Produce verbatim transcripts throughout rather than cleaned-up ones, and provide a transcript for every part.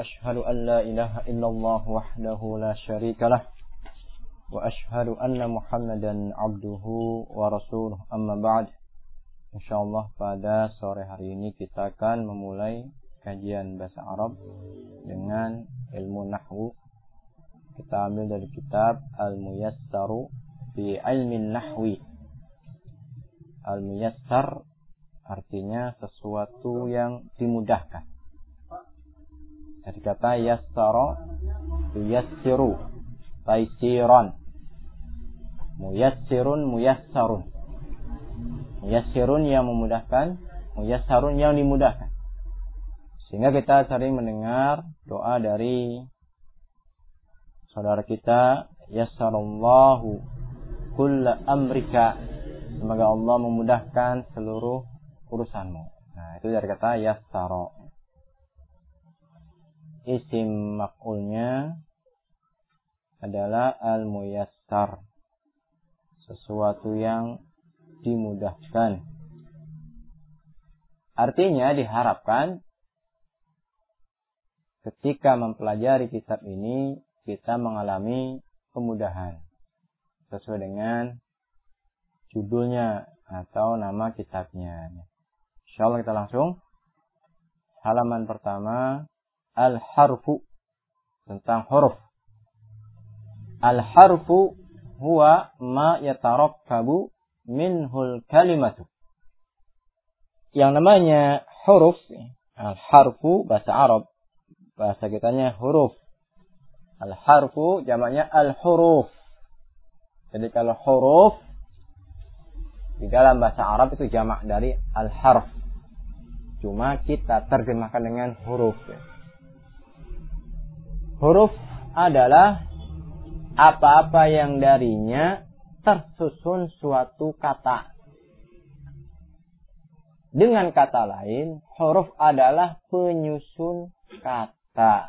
أشهد أن لا إله إلا الله وحده لا شريك له وأشهد أن محمدا عبده ورسوله أما بعد. Insyaallah pada sore hari ini kita akan memulai kajian bahasa Arab dengan ilmu nahwu. Kita ambil dari kitab Al-Muyassaru fi Ilmin Nahwi. Al-Muyassar artinya sesuatu yang dimudahkan. Dari kata yassara yuyassiru taisiran. Muyassirun muyassarun. Muyassirun yang memudahkan, muyassarun yang dimudahkan. Sehingga kita sering mendengar doa dari saudara kita, yassarallahu kulla amrika, semoga Allah memudahkan seluruh urusanmu. Nah, itu dari kata yassara. Isim maf'ulnya adalah al-muyassar, sesuatu yang dimudahkan. Artinya diharapkan ketika mempelajari kitab ini kita mengalami kemudahan sesuai dengan judulnya atau nama kitabnya. Insyaallah kita langsung halaman pertama, al-harfu, tentang huruf. Al-harfu huwa ma yatarakkabu minhul kalimatu. Yang namanya huruf, al-harfu bahasa Arab, bahasa kitanya huruf. Al-harfu jamaknya al-huruf. Jadi kalau huruf di dalam bahasa Arab itu jamak dari al-harf. Cuma kita terjemahkan dengan huruf. Huruf adalah apa-apa yang darinya tersusun suatu kata. Dengan kata lain, huruf adalah penyusun kata.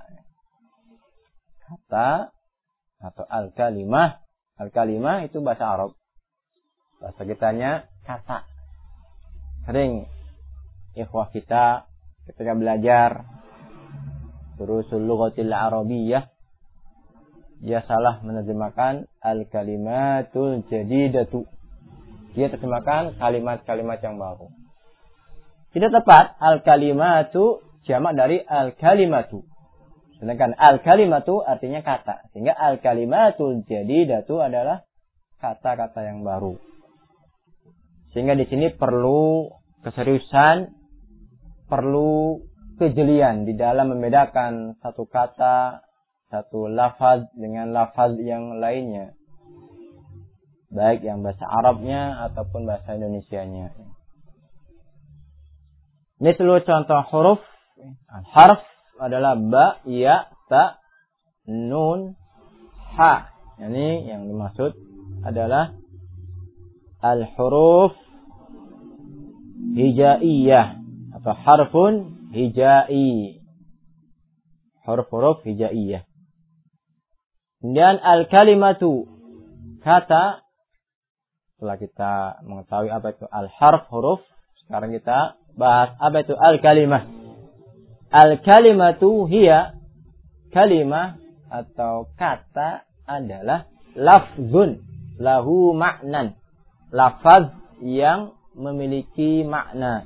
Kata atau al-kalimah. Al-kalimah itu bahasa Arab. Bahasa kitanya kata. Sering ikhwah kita ketika belajar Durusul Lughatil Arabiyyah, dia salah menerjemahkan al-kalimatul jadidatu. Dia terjemahkan kalimat-kalimat yang baru. Tidak tepat, al-kalimatu jamak dari al-kalimatu. Sedangkan al-kalimatu artinya kata. Sehingga al-kalimatul jadidatu adalah kata-kata yang baru. Sehingga di sini perlu keseriusan, perlu kejelian di dalam membedakan satu kata, satu lafaz dengan lafaz yang lainnya, baik yang bahasa Arabnya ataupun bahasa Indonesianya. Misal contoh huruf, harf adalah ba, ya, ta, nun, ha. Ini yang dimaksud adalah al-huruf hijaiyah atau harfun hijai. Huruf-huruf hijaiyah. Dan al-kalimatu, kata. Setelah kita mengetahui apa itu al-harf, huruf, sekarang kita bahas apa itu al-kalimah. Al-kalimatu hiya, kalimah atau kata adalah lafzun lahu ma'nan, lafaz yang memiliki makna.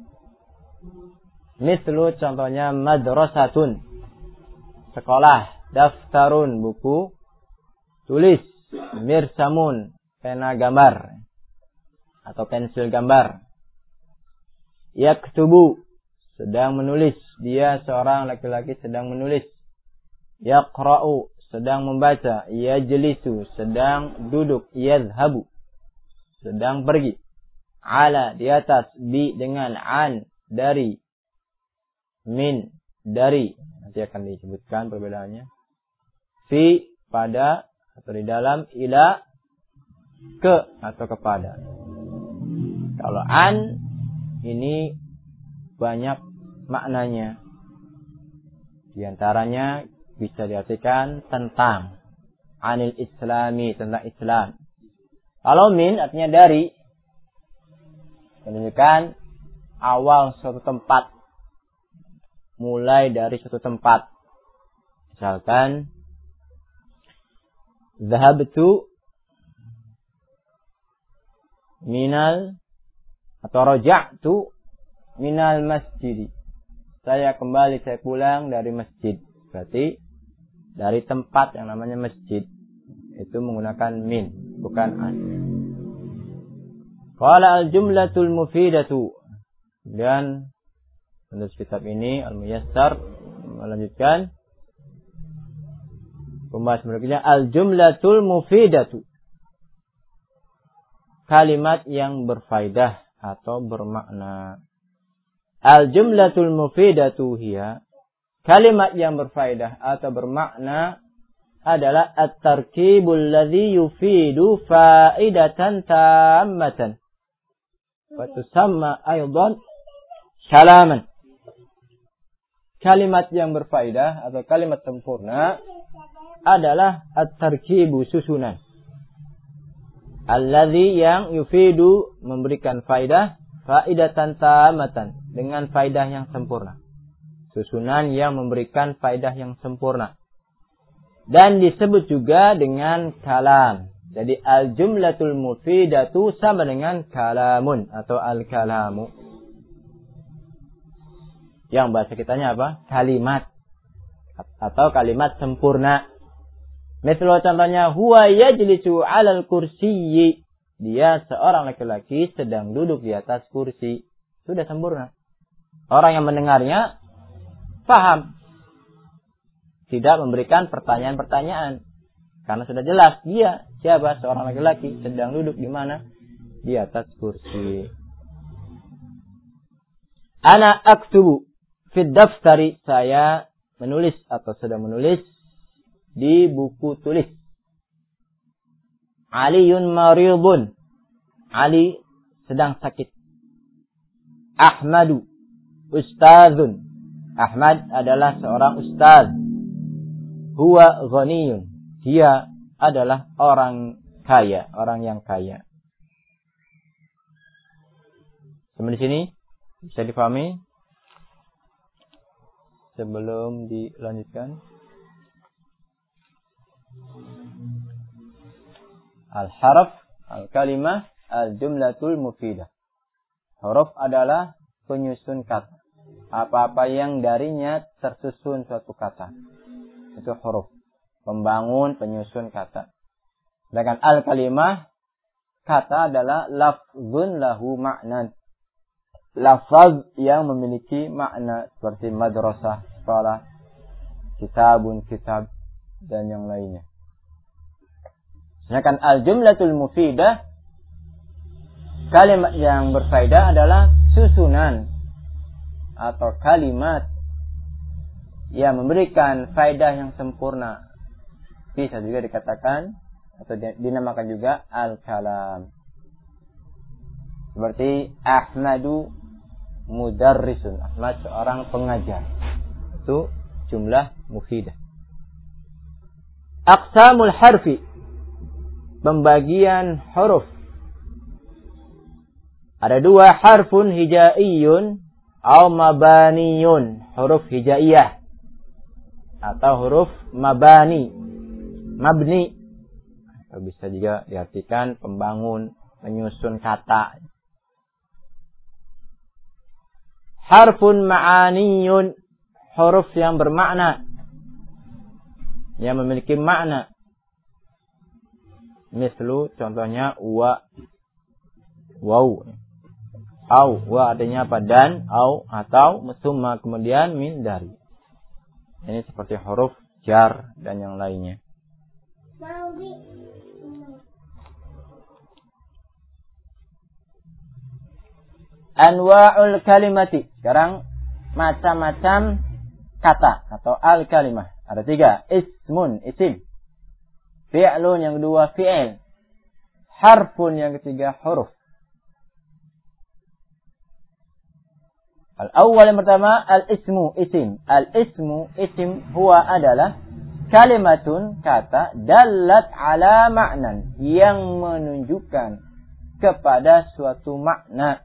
Mislu contohnya madrasatun, sekolah. Daftarun, buku tulis. Mirsamun, pena gambar atau pensil gambar. Yaktubu, sedang menulis. Dia seorang laki-laki sedang menulis. Yaqra'u, sedang membaca. Yajlisu, sedang duduk. Yadhhabu, sedang pergi. Ala, di atas. Bi, dengan. An, dari. Min, dari. Nanti akan disebutkan perbedaannya. Fi, pada atau di dalam. Ila, ke atau kepada. Kalau an ini banyak maknanya. Di antaranya bisa diartikan tentang, anil islami, tentang Islam. Kalau min artinya dari, menunjukkan awal suatu tempat, mulai dari suatu tempat. Misalkan dhahabtu minal atau raja'tu minal masjid. Saya kembali, saya pulang dari masjid. Berarti dari tempat yang namanya masjid. Itu menggunakan min, bukan an. Qala al-jumlatul mufidatu. Dan penulis kitab ini Al-Muyassar melanjutkan pembahasan berikutnya, al-jumlatul mufidatu. Kalimat yang berfaedah atau bermakna. Al-jumlatul mufidatu hiya, kalimat yang berfaedah atau bermakna adalah at-tarkibul ladzi yufidu faidatan tammatan wa tusamma aidan kalaman. Kalimat yang berfaedah atau kalimat sempurna adalah at-tarkibu, susunan. Alladzi yang yufidu, memberikan faidah, faidatan tammatan, dengan faidah yang sempurna. Susunan yang memberikan faidah yang sempurna. Dan disebut juga dengan kalam. Jadi al-jumlatul mufidatu sama dengan kalamun atau al-kalamu. Yang bahasa kitanya apa? Kalimat. Atau kalimat sempurna. Misalnya contohnya, huwa yajlisu 'alal kursiyyi. Dia seorang laki-laki sedang duduk di atas kursi. Sudah sempurna. Orang yang mendengarnya paham. Tidak memberikan pertanyaan-pertanyaan. Karena sudah jelas dia siapa, seorang laki-laki sedang duduk di mana? Di atas kursi. Ana aktubu fid daftari, saya menulis atau sedang menulis di buku tulis. Aliyun maridun, Ali sedang sakit. Ahmadu ustadzun, Ahmad adalah seorang ustaz. Huwa ghaniyun, dia adalah orang kaya, orang yang kaya. Sampai di sini bisa dipahami? Sebelum dilanjutkan, al-harf, al-kalimah, al-jumlatul mufidah. Huruf adalah penyusun kata. Apa-apa yang darinya tersusun suatu kata. Itu huruf. Pembangun, penyusun kata. Sedangkan al-kalimah, kata adalah lafzun lahu ma'nan. Lafaz yang memiliki makna seperti madrasah, sekolah, kitabun, kitab, dan yang lainnya. Sedangkan al-jumlatul mufidah, kalimat yang berfaedah adalah susunan atau kalimat yang memberikan faedah yang sempurna. Bisa juga dikatakan atau dinamakan juga al-kalam. Seperti Ahmadu mudarrisun, Ahmad seorang pengajar. Itu jumlah mufidah. Aqsamul harfi, pembagian huruf. Ada dua, harfun hijaiyun atau mabaniyun, huruf hijaiyah atau huruf mabani, mabni. Atau bisa juga diartikan pembangun, menyusun kata. Harfun ma'aniyun, huruf yang bermakna, yang memiliki makna. Mislu, contohnya wa, waw, au, wa artinya apa? Dan, au, atau, summa, kemudian min, dari. Ini seperti huruf jar dan yang lainnya. Anwa'ul kalimati. Sekarang macam-macam kata atau al-kalimah. Ada tiga. Ismun, isim. Fi'lun, yang kedua fi'il. Harfun, yang ketiga huruf. Al-awwal, yang pertama, al-ismu, isim. Al-ismu, isim, huwa adalah kalimatun, kata, dalat ala ma'nan, yang menunjukkan kepada suatu makna.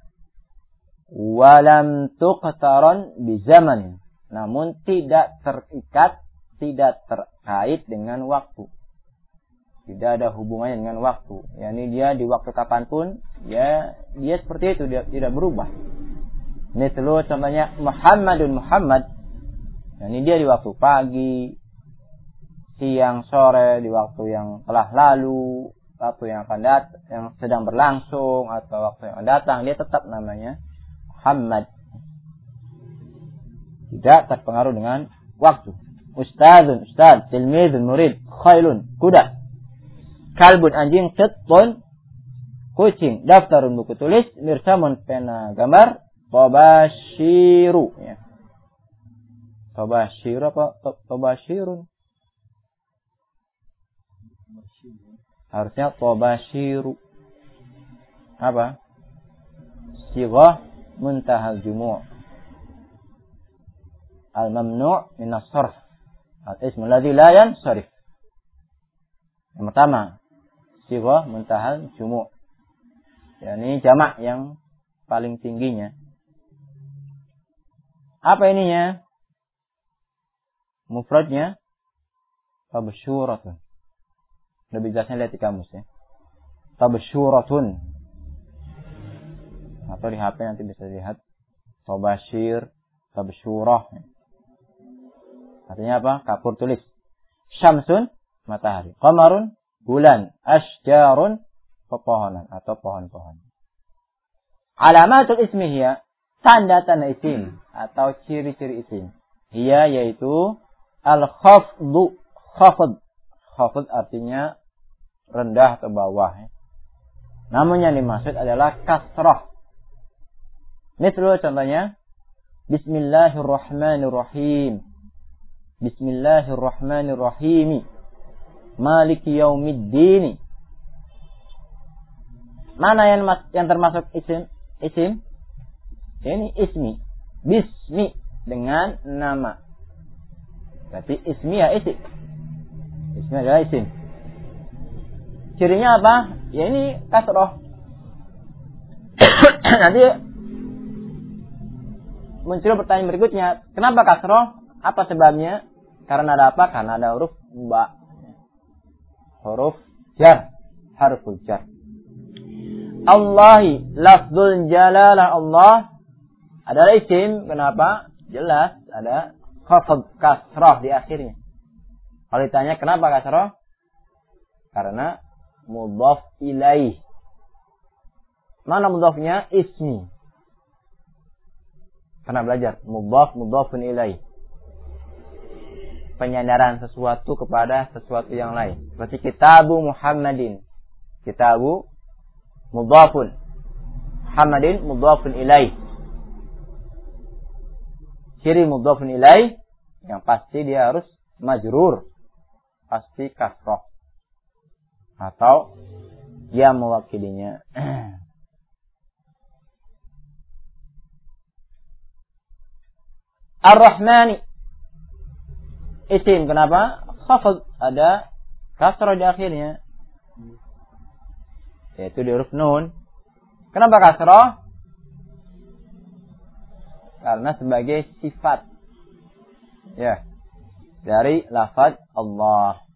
Walam tuqtaran bi zaman, namun tidak terikat tidak terkait dengan waktu. Tidak ada hubungannya dengan waktu. Yani dia di waktu kapanpun, ya dia seperti itu, dia tidak berubah. Mithlu contohnya Muhammadun Muhammad. Yani dia di waktu pagi, siang, sore, di waktu yang telah lalu, waktu yang akan datang, yang sedang berlangsung, atau waktu yang akan datang, dia tetap namanya Muhammad. Tidak terpengaruh dengan waktu. Ustadzun, ustadz, tilmidun, murid, khailun, kuda, kalbun, anjing, qitun, kucing, daftarun, buku tulis, mirsamun, pena gambar, tobashiru. Ya. Tobashiru apa? Tobashirun. Harusnya tobashiru. Apa? Sighah muntahal jumu'. Al-mamnu' min as-sarf. Al-ism alladhi la yansarif. Yang pertama, sighah muntahal jumu'. Yani jamak yang paling tingginya. Apa ininya? Mufradnya tabshuratun. Lebih jelasnya lihat di kamus ya. Tabshuratun. Atau di H P nanti bisa lihat tabashir, tabshurah. Artinya apa? Kapur tulis. Syamsun, matahari. Qamarun, bulan. Ashjarun, pepohonan atau pohon-pohon. Alamatul ismi hiya, tanda-tanda isim atau ciri-ciri isim. Hiya yaitu al-khafdu, khafd. Khafd artinya rendah atau bawah. Namun yang dimaksud adalah kasrah. Misal contohnya Bismillahirrahmanirrahim. Bismillahirrahmanirrahim. Maliki yaumiddin. Mana yang yang termasuk isim? Isim? Ini ismi. Bismi dengan nama. Berarti ismi ya isim. Ismi adalah isim. Cirinya apa? Ya ini kasroh. Nanti muncul pertanyaan berikutnya. Kenapa kasroh? Apa sebabnya? Karena ada apa? Karena ada huruf ba. Huruf jar. Harful jar. Allahi. Lafzul jalalah Allah. Adalah isim. Kenapa? Jelas. Ada khafd kasroh di akhirnya. Kalau ditanya kenapa kasroh? Karena mudhaf ilaih. Mana mudhafnya? Ismi. Karena belajar mudhaf mudhafun ilaih. Penyandaran sesuatu kepada sesuatu yang lain. Seperti kitabu Muhammadin. Kitabu mudhafun. Muhammadin mudhafun ilaih. Ciri mudhafun ilaih yang pasti dia harus majrur. Pasti kasroh. Atau dia mewakilinya. Ar-Rahmani. Isim. Kenapa? Khafd. Ada kasroh di akhirnya. Yaitu di huruf nun. Kenapa kasroh? Karena sebagai sifat. Ya. Dari lafaz Allah.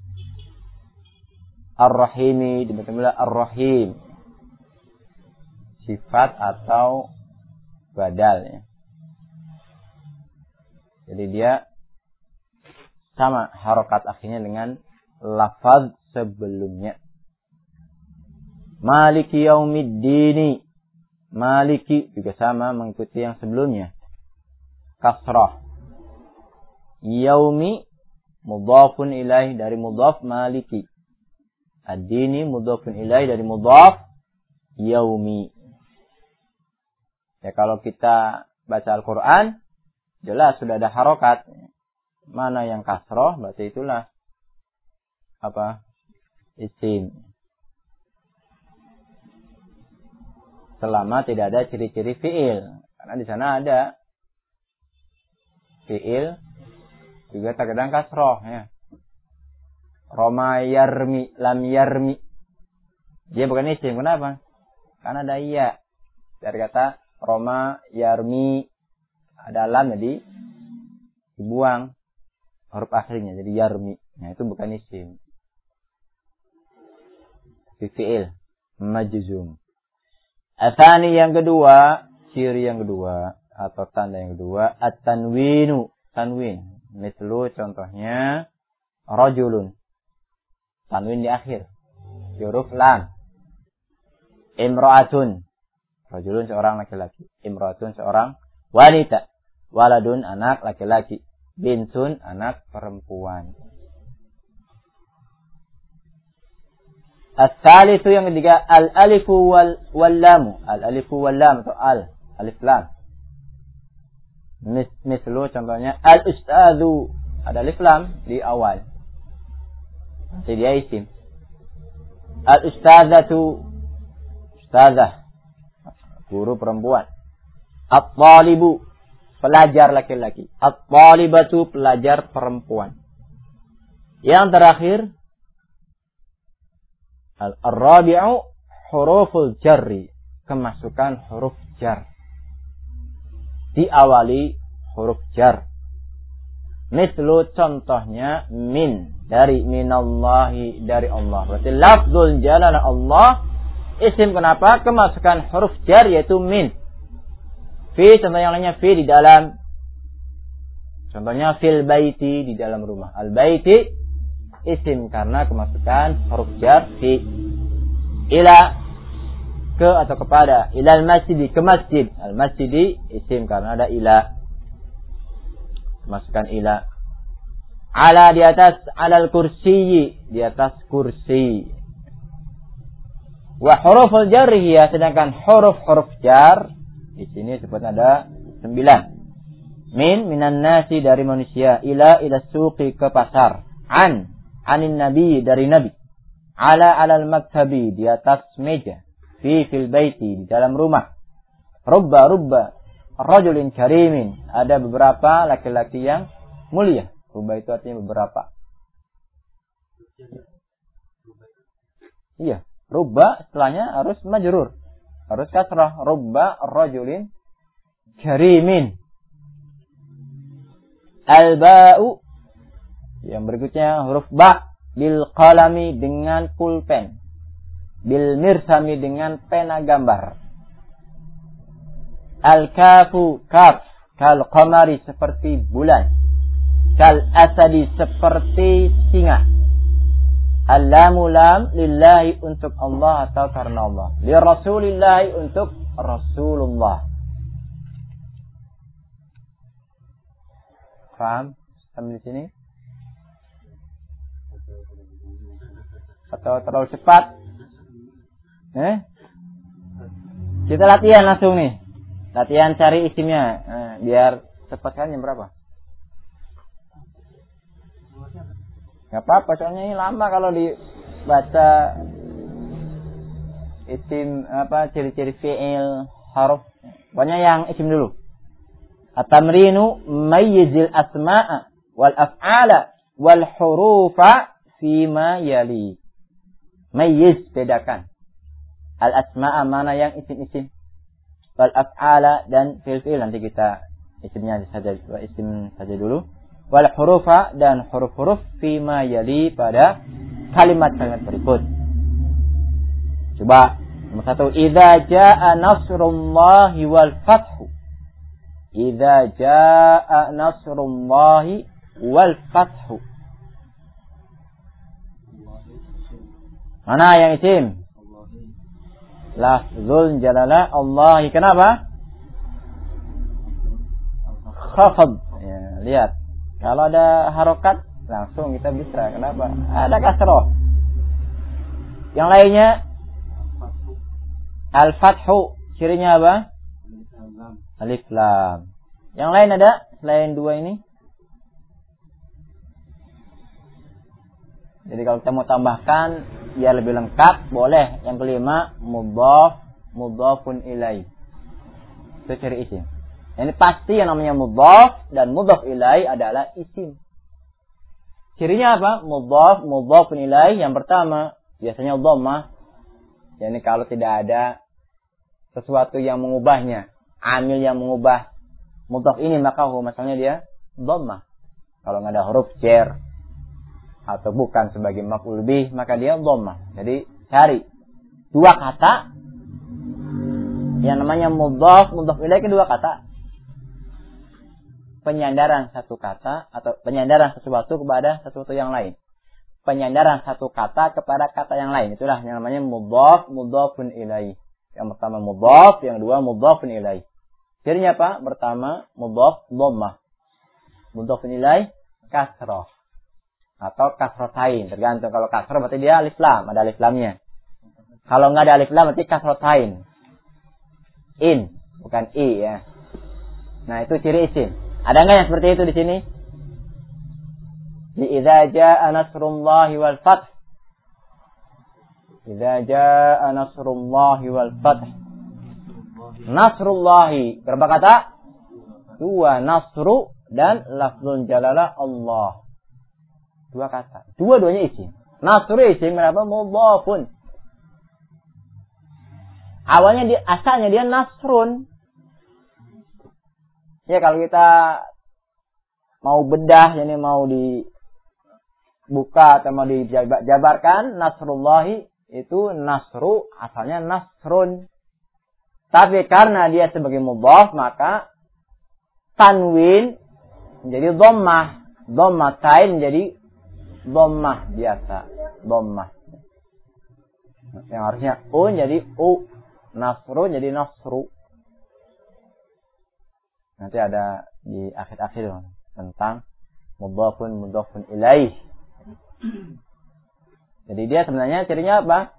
Ar-Rahimi. Dibaca pula Ar-Rahim. Sifat atau badal. Ya. Jadi dia sama harokat akhirnya dengan lafaz sebelumnya. Maliki yaumiddini. Maliki juga sama mengikuti yang sebelumnya. Kasrah. Yaumi mudhafun ilaih dari mudhaf maliki. Ad-dini mudhafun ilaih dari mudhaf yaumi. Ya kalau kita baca Al-Quran, jelas sudah ada harokat. Mana yang kasroh, berarti itulah apa? Isim. Selama tidak ada ciri-ciri fi'il. Karena di sana ada fi'il juga terkadang kasroh. Ya. Roma yarmi, lam yarmi. Dia bukan isim. Kenapa? Karena ada iya. Dari kata Roma yarmi. Ada lam jadi dibuang. huruf akhirnya jadi yarmi. Nah, itu bukan isim. Fi'il majzum. Atsani yang kedua, ciri yang kedua atau tanda yang kedua, at-tanwinu, tanwin. Mislu contohnya rajulun. Tanwin di akhir. Huruf lam. Imra'atun. Rajulun seorang laki-laki. Imra'atun seorang wanita. Waladun anak laki-laki. Bintun anak perempuan. As-salisu yang ketiga, al-alifu wal wal-lamu. Al-alifu wal-lam atau al, alif lam. Mis mislu contohnya al-ustadzu, ada alif lam di awal. Nanti dia isim. Al-ustadzatu, ustadzah, guru perempuan. At-talibu, pelajar laki-laki. At-talibatu, pelajar perempuan. Yang terakhir, al-rabi'u huruful jarri, kemasukan huruf jar. Diawali huruf jar. Mislu contohnya min, dari minallahi, dari Allah. Berarti lafzul jalalah Allah isim, kenapa? Kemasukan huruf jar yaitu min. Fi, contoh yang lainnya fi di dalam. Contohnya fil baiti, di dalam rumah. Al baiti isim karena kemasukan huruf jar fi. Ila, ke atau kepada. Ilal masjidi, ke masjid. Al masjidi isim karena ada ila, kemasukan ila. Ala, di atas. Alal kursiyi, di atas kursi. Wa huruful jarriyah, sedangkan huruf-huruf jar di sini sebutnya ada sembilan. Min, minan nasi, dari manusia. Ila, ila suqi, ke pasar. An, anin nabi, dari nabi. Ala, alal maktabi, di atas meja. Fi, fil baiti, di dalam rumah. Rubba, rubba, rajulin karimin, ada beberapa laki-laki yang mulia. Rubba itu artinya beberapa. Iya, rubba setelahnya harus majrur, harus kasrah. Rubba rajulin karimin. Al-ba'u, yang berikutnya huruf ba, bil qalami, dengan pulpen. Bil mirsami, dengan pena gambar. Al-kafu, kaf, kal qamari, seperti bulan. Kal asadi, seperti singa. Al-lamu, lam, lillahi, untuk Allah atau karena Allah. Li rasulillahi, untuk Rasulullah. Paham sampai di sini? Atau terlalu cepat? Eh? Kita latihan langsung nih. Latihan cari isimnya. Nah, biar cepat kan. Jam berapa? Gak apa-apa, soalnya ini lama kalau dibaca isim, apa, ciri-ciri fi'il, haruf. Pokoknya yang isim dulu. At-tamrinu mayyizil asma'a wal af'ala wal hurufa fima yali. Mayyiz, bedakan. Al-asma'a, mana yang isim-isim. Wal af'ala, dan fi'il-fi'il. Nanti kita isimnya saja, isim saja dulu. Wal hurufa, dan huruf-huruf fima yali, pada kalimat-kalimat berikut. Coba nomor satu, idza jaa nasrullahi wal fathu. Idza jaa nasrullahi wal fathu. Mana yang isim? Lafzul jalalah Allahi. Kenapa? Khafad. Ya, lihat. Kalau ada harokat, langsung kita bisa. Kenapa? Ada kasroh. Yang lainnya, al-fathu. Cirinya apa? Alif lam. Yang lain ada? Selain dua ini? Jadi kalau kita mau tambahkan biar lebih lengkap, boleh. Yang kelima, mudhaf, mudhafun ilaih. Itu ciri isim. Ini pasti yang namanya mudhaf dan mudhaf ilaih adalah isim. Cirinya apa? Mudhaf, mudhafun ilaih. Yang pertama, biasanya dhammah. Yani kalau tidak ada sesuatu yang mengubahnya, amil yang mengubah mudhaf ini, maka hukumannya dia dhammah. Kalau nggak ada huruf jar atau bukan sebagai maf'ul bih, maka dia dhammah. Jadi cari dua kata yang namanya mudhaf, mudhaf ilaih, kedua kata. Penyandaran satu kata atau penyandaran sesuatu kepada sesuatu yang lain. Penyandaran satu kata kepada kata yang lain. Itulah yang namanya mudhaf, mudhafun ilaih. Yang pertama mudhaf, yang kedua mudhafun ilaih. Cirinya apa? Pertama mudhaf dhammah. Mudhafun ilaih kasrah atau kasratain, tergantung. Kalau kasrah berarti dia alif lam, ada alif lamnya. Kalau enggak ada alif lam berarti kasratain. In, bukan i ya. Nah, itu ciri isim. Ada enggak yang seperti itu di sini? Di idza jaa nasrullahi wal fath. Idza jaa nasrullahi wal fath. Nasrullahi berapa kata? Dua, nasru dan lafzul jalalah Allah. Dua kata. Dua-duanya isim. Nasru isim berapa? Mudhafun. Awalnya dia, asalnya dia nasrun. Ya, kalau kita mau bedah, ini mau dibuka atau mau dijabarkan, nasrullahi itu nasru, asalnya nasrun. Tapi karena dia sebagai mudhaf, maka tanwin menjadi dhammah. Dhammatain menjadi dhammah biasa. Dhammah. Yang harusnya u jadi u. Nasru jadi nasru. Nanti ada di akhir-akhir tentang mudhafun mudhafun ilaih. Jadi dia sebenarnya cirinya apa?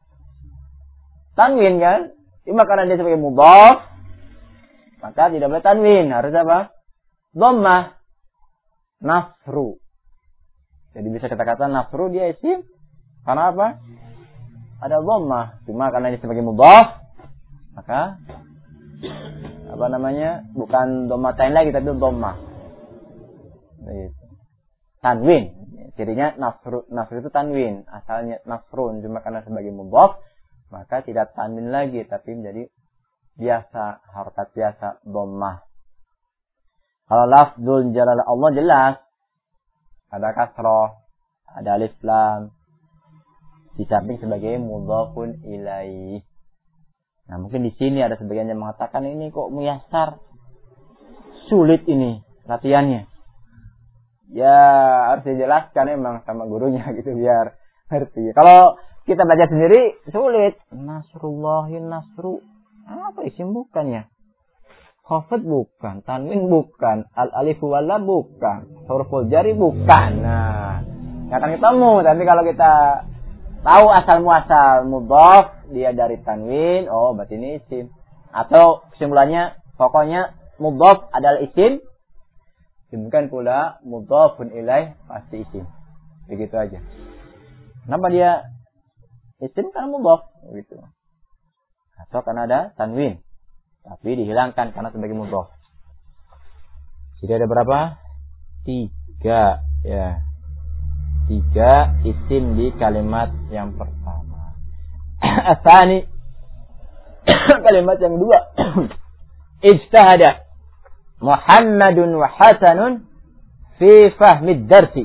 Tanwin kan? Cuma karena dia sebagai mudhaf, maka tidak boleh tanwin, harus apa? Dhammah. Nasru. Jadi bisa kita katakan nasru dia isim karena apa? Ada dhammah. Cuma karena dia sebagai mudhaf, maka apa namanya? Bukan dhammatain lagi tapi dhammah. Begitu. Tanwin. Cirinya nasru, nasru itu tanwin, asalnya nasrun, cuma karena sebagai mudhaf maka tidak tanwin lagi tapi menjadi biasa, harokat biasa, dhammah. Kalau lafzul jalalah Allah jelas ada kasrah, ada alif lam di samping sebagai mudhafun ilaih. Nah, mungkin di sini ada sebagian yang mengatakan ini kok muyassar, sulit ini latihannya. Ya harus dijelaskan emang sama gurunya gitu biar ngerti. Kalau kita baca sendiri sulit. Nasrullahi nasru. Apa isim bukan ya? Khafat bukan, tanwin bukan, al alifu wal lam bukan, huruful jari bukan. Nah, enggak akan ketemu. Tapi kalau kita tahu asal muasal mudhaf, dia dari tanwin, oh berarti ini isim. Atau kesimpulannya pokoknya mudhaf adalah isim. Demikian pula mudhafun ilaih pasti isim. Begitu aja. Kenapa dia isim? Karena mudhaf gitu. Atau karena ada tanwin. Tapi dihilangkan karena sebagai mudhaf. Jadi ada berapa? Tiga. Ya. Tiga isim di kalimat yang pertama. Asani. Kalimat yang kedua. Ijtahada Muhammadun wa Hasanun fi fahmid darsi.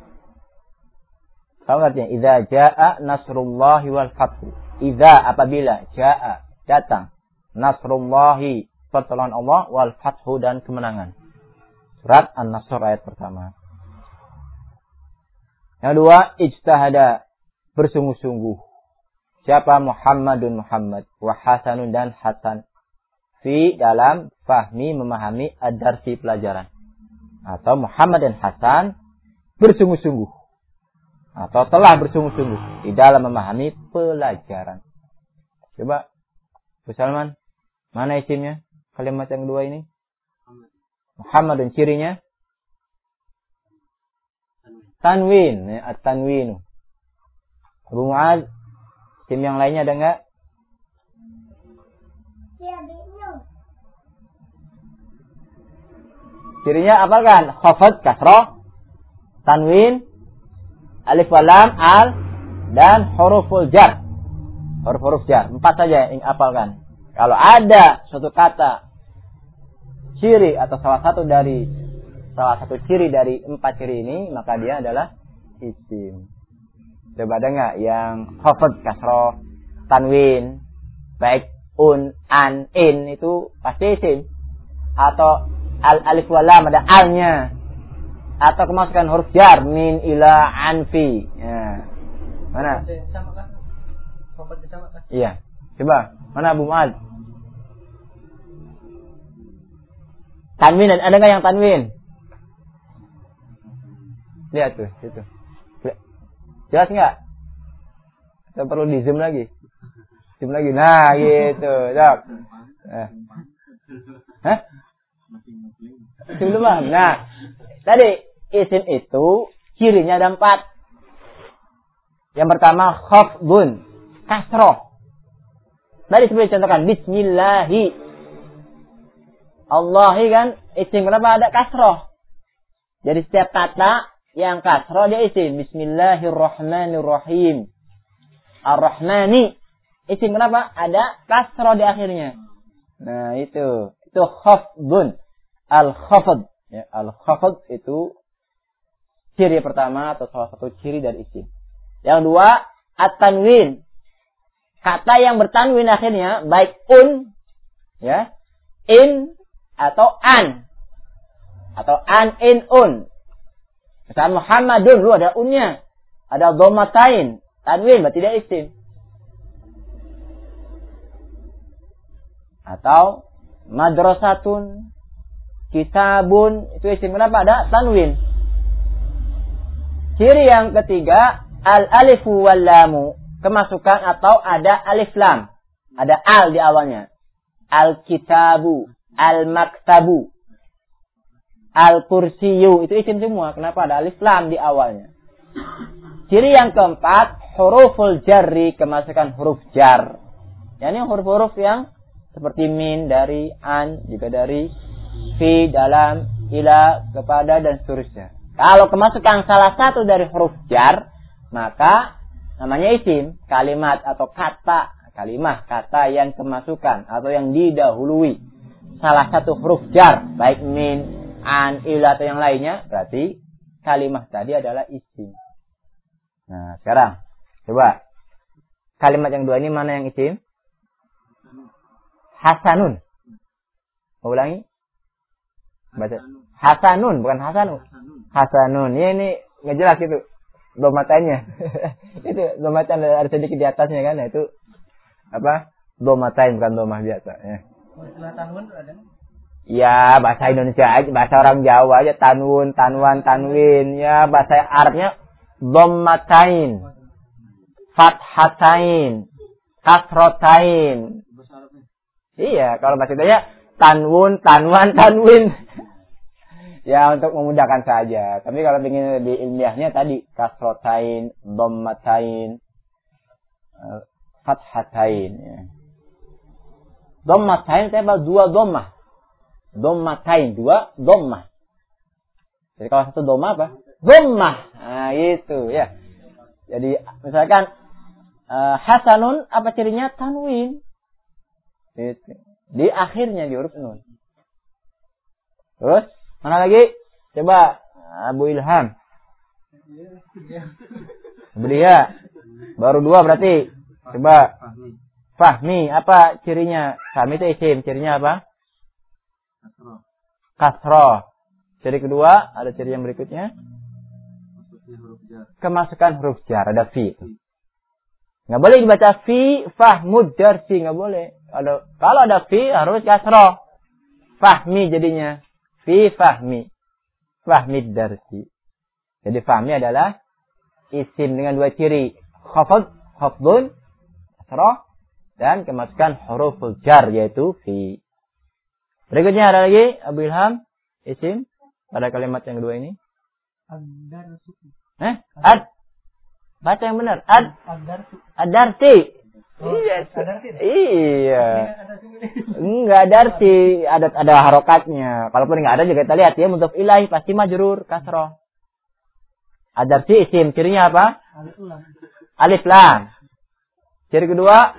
Tahu artinya? Idza jaa nasrullahi wal fathu. Idza apabila jaa datang nasrullahi pertolongan Allah wal fathu dan kemenangan. Surat An-Nasr ayat pertama. Yang kedua, ijtahada bersungguh-sungguh. Siapa? Muhammadun Muhammad wa Hasanun dan Hasan. Fi dalam fahmi memahami ad-darsi pelajaran. Atau Muhammad dan Hasan bersungguh-sungguh. Atau telah bersungguh-sungguh di dalam memahami pelajaran. Coba, Bu Salman, mana isimnya? Kalimat yang kedua ini. Muhammad dan cirinya? Tanwin. Ya, at-tanwinu. Abu Mu'ad, isim yang lainnya ada enggak? Cirinya apa kan? Khafad, kasrah, tanwin, alif wal lam, al, dan huruful jar. Huruf-huruf jar. Empat saja yang hafalkan. Kalau ada suatu kata, ciri atau salah satu dari salah satu ciri dari empat ciri ini, maka dia adalah isim. Coba ada nggak yang khafad, kasroh, tanwin, baik un, an, in itu pasti isim. Atau al alif wal lam ada alnya. Atau kemasukan huruf jar min, ila, an, fi. Ya. Mana? Iya. Coba, mana Abu Mu'ad? Tanwin, ada nggak yang tanwin? Lihat tuh, situ. Jelas nggak? Kita perlu di zoom lagi. Zoom lagi. Nah, gitu. Cok. Eh. Hah? Belum paham. Nah, tadi isim itu cirinya ada empat. Yang pertama khafdun, kasroh. Tadi seperti contohkan bismillahi. Allahi kan isim, kenapa ada kasroh? Jadi setiap kata yang kasroh dia isim. Bismillahirrahmanirrahim. Ar-Rahmani isim, kenapa? Ada kasroh di akhirnya. Nah itu, itu khafdun. Al-khafd, ya, al-khafd itu ciri pertama atau salah satu ciri dari isim. Yang dua, at-tanwin. Kata yang bertanwin akhirnya baik un, ya, in atau an, atau an, in, un. Misalnya Muhammadun, lu ada unnya, ada dhammatain, tanwin berarti dia isim. Atau madrasatun, kitabun, itu isim, kenapa? Ada tanwin. Ciri yang ketiga, al-alifu wal lamu, kemasukan atau ada alif lam, ada al di awalnya. Al-kitabu, al-maktabu, al-kursiyu, itu isim semua. Kenapa? Ada alif lam di awalnya. Ciri yang keempat, huruful jarri, kemasukan huruf jar. Yani huruf-huruf yang seperti min, dari, an, juga dari, fi, dalam, ila, kepada, dan seterusnya. Kalau kemasukan salah satu dari huruf jar, maka namanya isim, kalimat atau kata, kalimah, kata yang kemasukan atau yang didahului salah satu huruf jar, baik min, an, ila atau yang lainnya, berarti kalimah tadi adalah isim. Nah, sekarang coba kalimat yang dua ini mana yang isim? Hasanun. Mau ulangi? Baca. Hasanun, bukan hasanun. Hasanun. Ya, ini ngejelas itu. Domatanya. Itu domatan ada sedikit di atasnya kan, nah, itu apa? Domatain, bukan domah biasa ya. Istilah tanwun ada? Ya, bahasa Indonesia aja, bahasa orang Jawa aja, tanwun, tanwan, tanwin. Ya, bahasa Arabnya domatain, fathatain, kasrotain. Iya, kalau bahasa Indonesia tanwun, tanwan, tanwin. Ya, untuk memudahkan saja. Tapi kalau ingin lebih ilmiahnya tadi kasrotain, dhammatain, fathatain. Ya. Dhammatain itu apa? Dua dhammah. Dhammatain, dua dhammah. Jadi kalau satu dhammah apa? Dhammah. Nah, itu ya. Jadi misalkan uh, hasanun, apa cirinya? Tanwin. Itu. Di akhirnya di huruf nun. Terus mana lagi? Coba Abu Ilham. Belia. Baru dua berarti. Coba. Fahmi. Apa cirinya? Fahmi itu isim. Cirinya apa? Kasroh. Ciri kedua. Ada ciri yang berikutnya. Kemasukan huruf jar. Ada fi. Nggak boleh dibaca fi. Fahmud darsi. Nggak boleh. Ada, kalau ada fi harus kasroh. Fahmi jadinya. Fi fahmi. Fahmi darsi. Jadi fahmi adalah isim dengan dua ciri. Khafad, khafdun, kasroh, dan kemasukan huruful jar yaitu fi. Berikutnya ada lagi Abu Ilham, isim pada kalimat yang kedua ini. Ad-darsu. Eh? Ad. Baca yang benar. Ad. Ad-darsu. Ad-darsi. Oh, iya, iya. Enggak ada arti, ada ada harokatnya. Kalaupun enggak ada juga kita lihat ya, mudhof ilaih pasti majrur kasroh. Ada arti isim, cirinya apa? Alif lam. Alif lam. Ciri kedua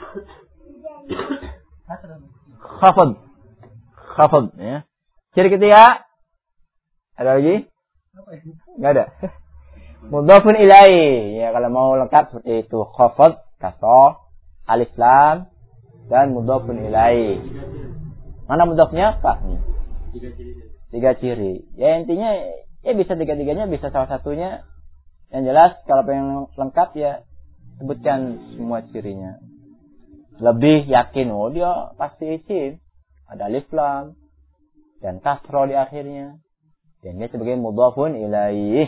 khafd. Khafd ya. Ciri ketiga Ada lagi? Enggak ada. Mudhafun ilaihi. Ya kalau mau lengkap seperti itu. Khafad, kasrah, alif lam dan mudhafun ilaihi. Mana mudhafnya? Pak. Nih. Tiga ciri. Tiga ciri. Ya intinya ya bisa tiga-tiganya, bisa salah satunya. Yang jelas kalau pengen lengkap ya sebutkan semua cirinya. Lebih yakin oh dia pasti isim. Ada alif lam dan kasrah di akhirnya. Dan dia sebagai mudhafun ilaih.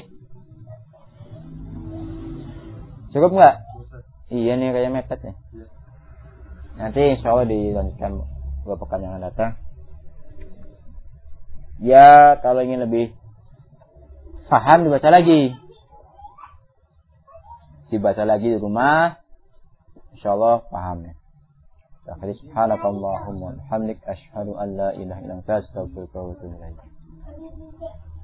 Cukup enggak? Iya nih kayak mepet nih. Nanti insya Allah dilanjutkan beberapa pekan yang akan datang. Ya kalau ingin lebih paham dibaca lagi. Dibaca lagi di rumah. Insya Allah paham ya. Subhanakallahumma wa bihamdik asyhadu an la ilaha illa anta astaghfiruka wa atubu ilaik.